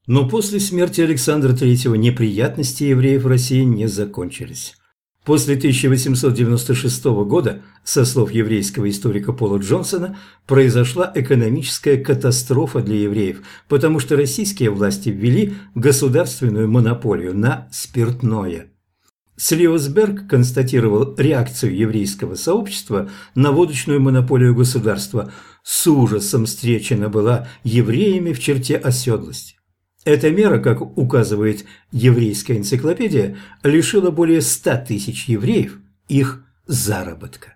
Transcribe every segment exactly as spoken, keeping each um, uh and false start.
Но после смерти Александра третьего неприятности евреев в России не закончились. После тысяча восемьсот девяносто шестого года, со слов еврейского историка Пола Джонсона, произошла экономическая катастрофа для евреев, потому что российские власти ввели государственную монополию на спиртное. Слиосберг констатировал реакцию еврейского сообщества на водочную монополию государства. С ужасом встречена была евреями в черте оседлости. Эта мера, как указывает еврейская энциклопедия, лишила более ста тысяч евреев их заработка.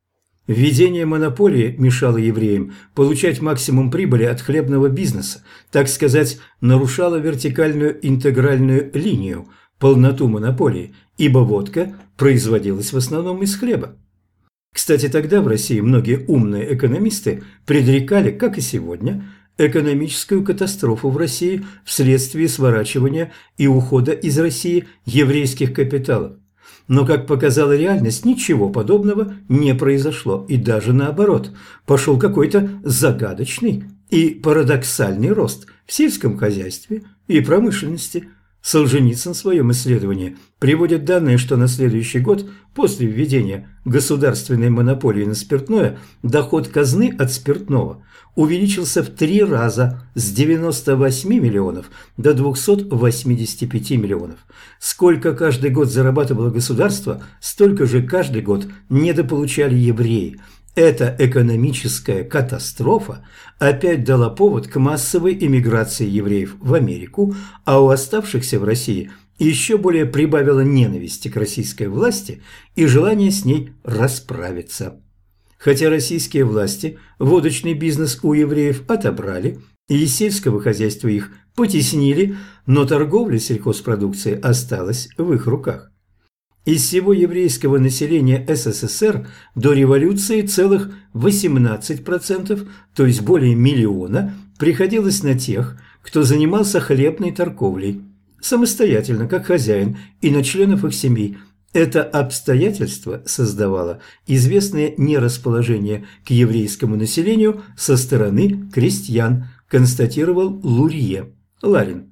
Введение монополии мешало евреям получать максимум прибыли от хлебного бизнеса, так сказать, нарушало вертикальную интегральную линию, полноту монополии, ибо водка производилась в основном из хлеба. Кстати, тогда в России многие умные экономисты предрекали, как и сегодня, экономическую катастрофу в России вследствие сворачивания и ухода из России еврейских капиталов. Но, как показала реальность, ничего подобного не произошло, и даже наоборот, пошел какой-то загадочный и парадоксальный рост в сельском хозяйстве и промышленности. Солженицын в своем исследовании приводит данные, что на следующий год после введения государственной монополии на спиртное доход казны от спиртного увеличился в три раза с девяноста восьми миллионов до двухсот восьмидесяти пяти миллионов. Сколько каждый год зарабатывало государство, столько же каждый год недополучали евреи. Эта экономическая катастрофа опять дала повод к массовой эмиграции евреев в Америку, а у оставшихся в России еще более прибавила ненависти к российской власти и желание с ней расправиться. Хотя российские власти водочный бизнес у евреев отобрали и из сельского хозяйства их потеснили, но торговля сельхозпродукцией осталась в их руках. Из всего еврейского населения СССР до революции целых восемнадцать процентов, то есть более миллиона, приходилось на тех, кто занимался хлебной торговлей, самостоятельно, как хозяин, и на членов их семей. Это обстоятельство создавало известное нерасположение к еврейскому населению со стороны крестьян, констатировал Лурье Ларин.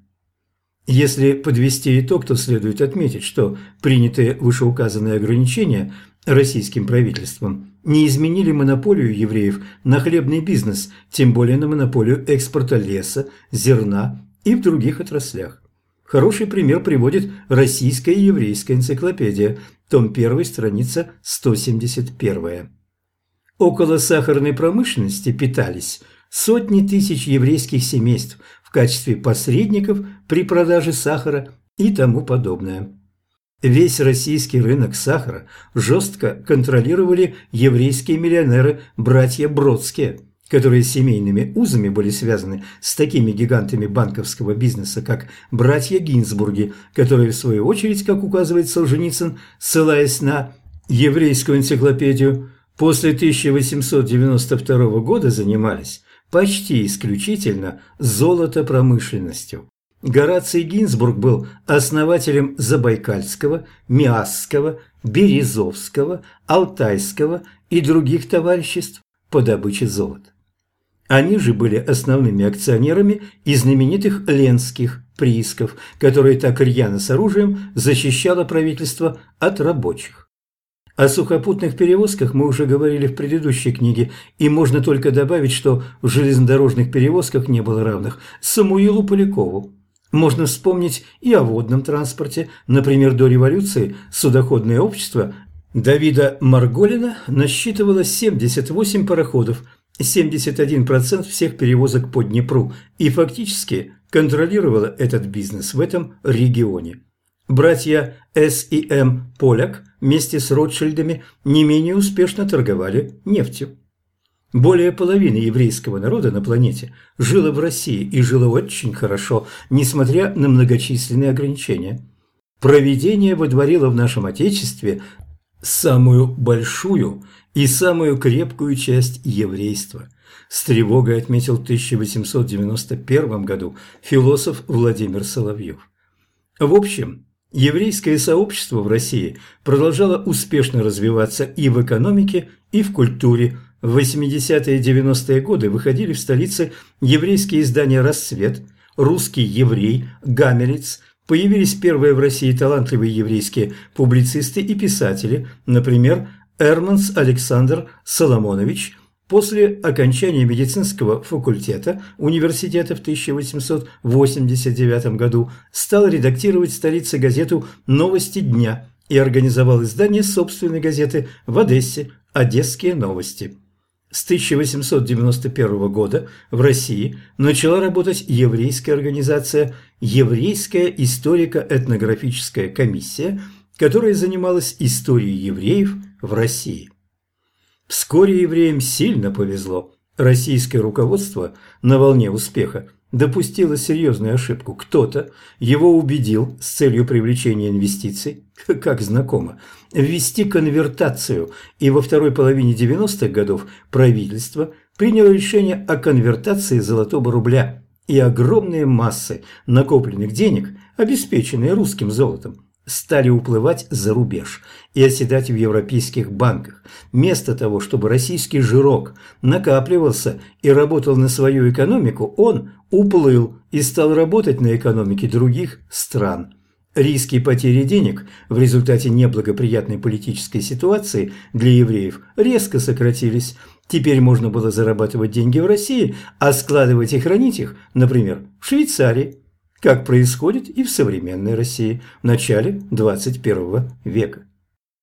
Если подвести итог, то следует отметить, что принятые вышеуказанные ограничения российским правительством не изменили монополию евреев на хлебный бизнес, тем более на монополию экспорта леса, зерна и в других отраслях. Хороший пример приводит Российская еврейская энциклопедия, том один, страница сто семьдесят один. Около сахарной промышленности питались сотни тысяч еврейских семейств в качестве посредников при продаже сахара и тому подобное. Весь российский рынок сахара жестко контролировали еврейские миллионеры братья Бродские, которые семейными узами были связаны с такими гигантами банковского бизнеса, как братья Гинзбурги, которые, в свою очередь, как указывает Солженицын, ссылаясь на еврейскую энциклопедию, после тысяча восемьсот девяносто второго года занимались почти исключительно золотопромышленностью. Гораций Гинзбург был основателем Забайкальского, Миасского, Березовского, Алтайского и других товариществ по добыче золота. Они же были основными акционерами и знаменитых ленских приисков, которые так рьяно с оружием защищало правительство от рабочих. О сухопутных перевозках мы уже говорили в предыдущей книге, и можно только добавить, что в железнодорожных перевозках не было равных Самуилу Полякову. Можно вспомнить и о водном транспорте. Например, до революции судоходное общество Давида Марголина насчитывало семьдесят восемь пароходов, семьдесят один процент всех перевозок по Днепру, и фактически контролировало этот бизнес в этом регионе. Братья С и М Поляк вместе с Ротшильдами не менее успешно торговали нефтью. Более половины еврейского народа на планете жило в России и жило очень хорошо, несмотря на многочисленные ограничения. Провидение водворило в нашем Отечестве самую большую и самую крепкую часть еврейства. С тревогой отметил в тысяча восемьсот девяносто первом году философ Владимир Соловьев. В общем, еврейское сообщество в России продолжало успешно развиваться и в экономике, и в культуре. В восьмидесятые и девяностые годы выходили в столице еврейские издания «Рассвет», русский еврей Гамелец, появились первые в России талантливые еврейские публицисты и писатели, например, Эрманс Александр Соломонович. После окончания медицинского факультета университета в тысяча восемьсот восемьдесят девятом году стал редактировать в столице газету «Новости дня» и организовал издание собственной газеты в Одессе «Одесские новости». С тысяча восемьсот девяносто первого года в России начала работать еврейская организация «Еврейская историко-этнографическая комиссия», которая занималась историей евреев в России. Вскоре евреям сильно повезло. Российское руководство на волне успеха допустило серьезную ошибку. Кто-то его убедил с целью привлечения инвестиций, как знакомо, ввести конвертацию, и во второй половине девяностых годов правительство приняло решение о конвертации золотого рубля, и огромные массы накопленных денег, обеспеченные русским золотом, стали уплывать за рубеж и оседать в европейских банках. Вместо того, чтобы российский жирок накапливался и работал на свою экономику, он уплыл и стал работать на экономике других стран. Риски потери денег в результате неблагоприятной политической ситуации для евреев резко сократились. Теперь можно было зарабатывать деньги в России, а складывать и хранить их, например, в Швейцарии, как происходит и в современной России в начале двадцать первого века.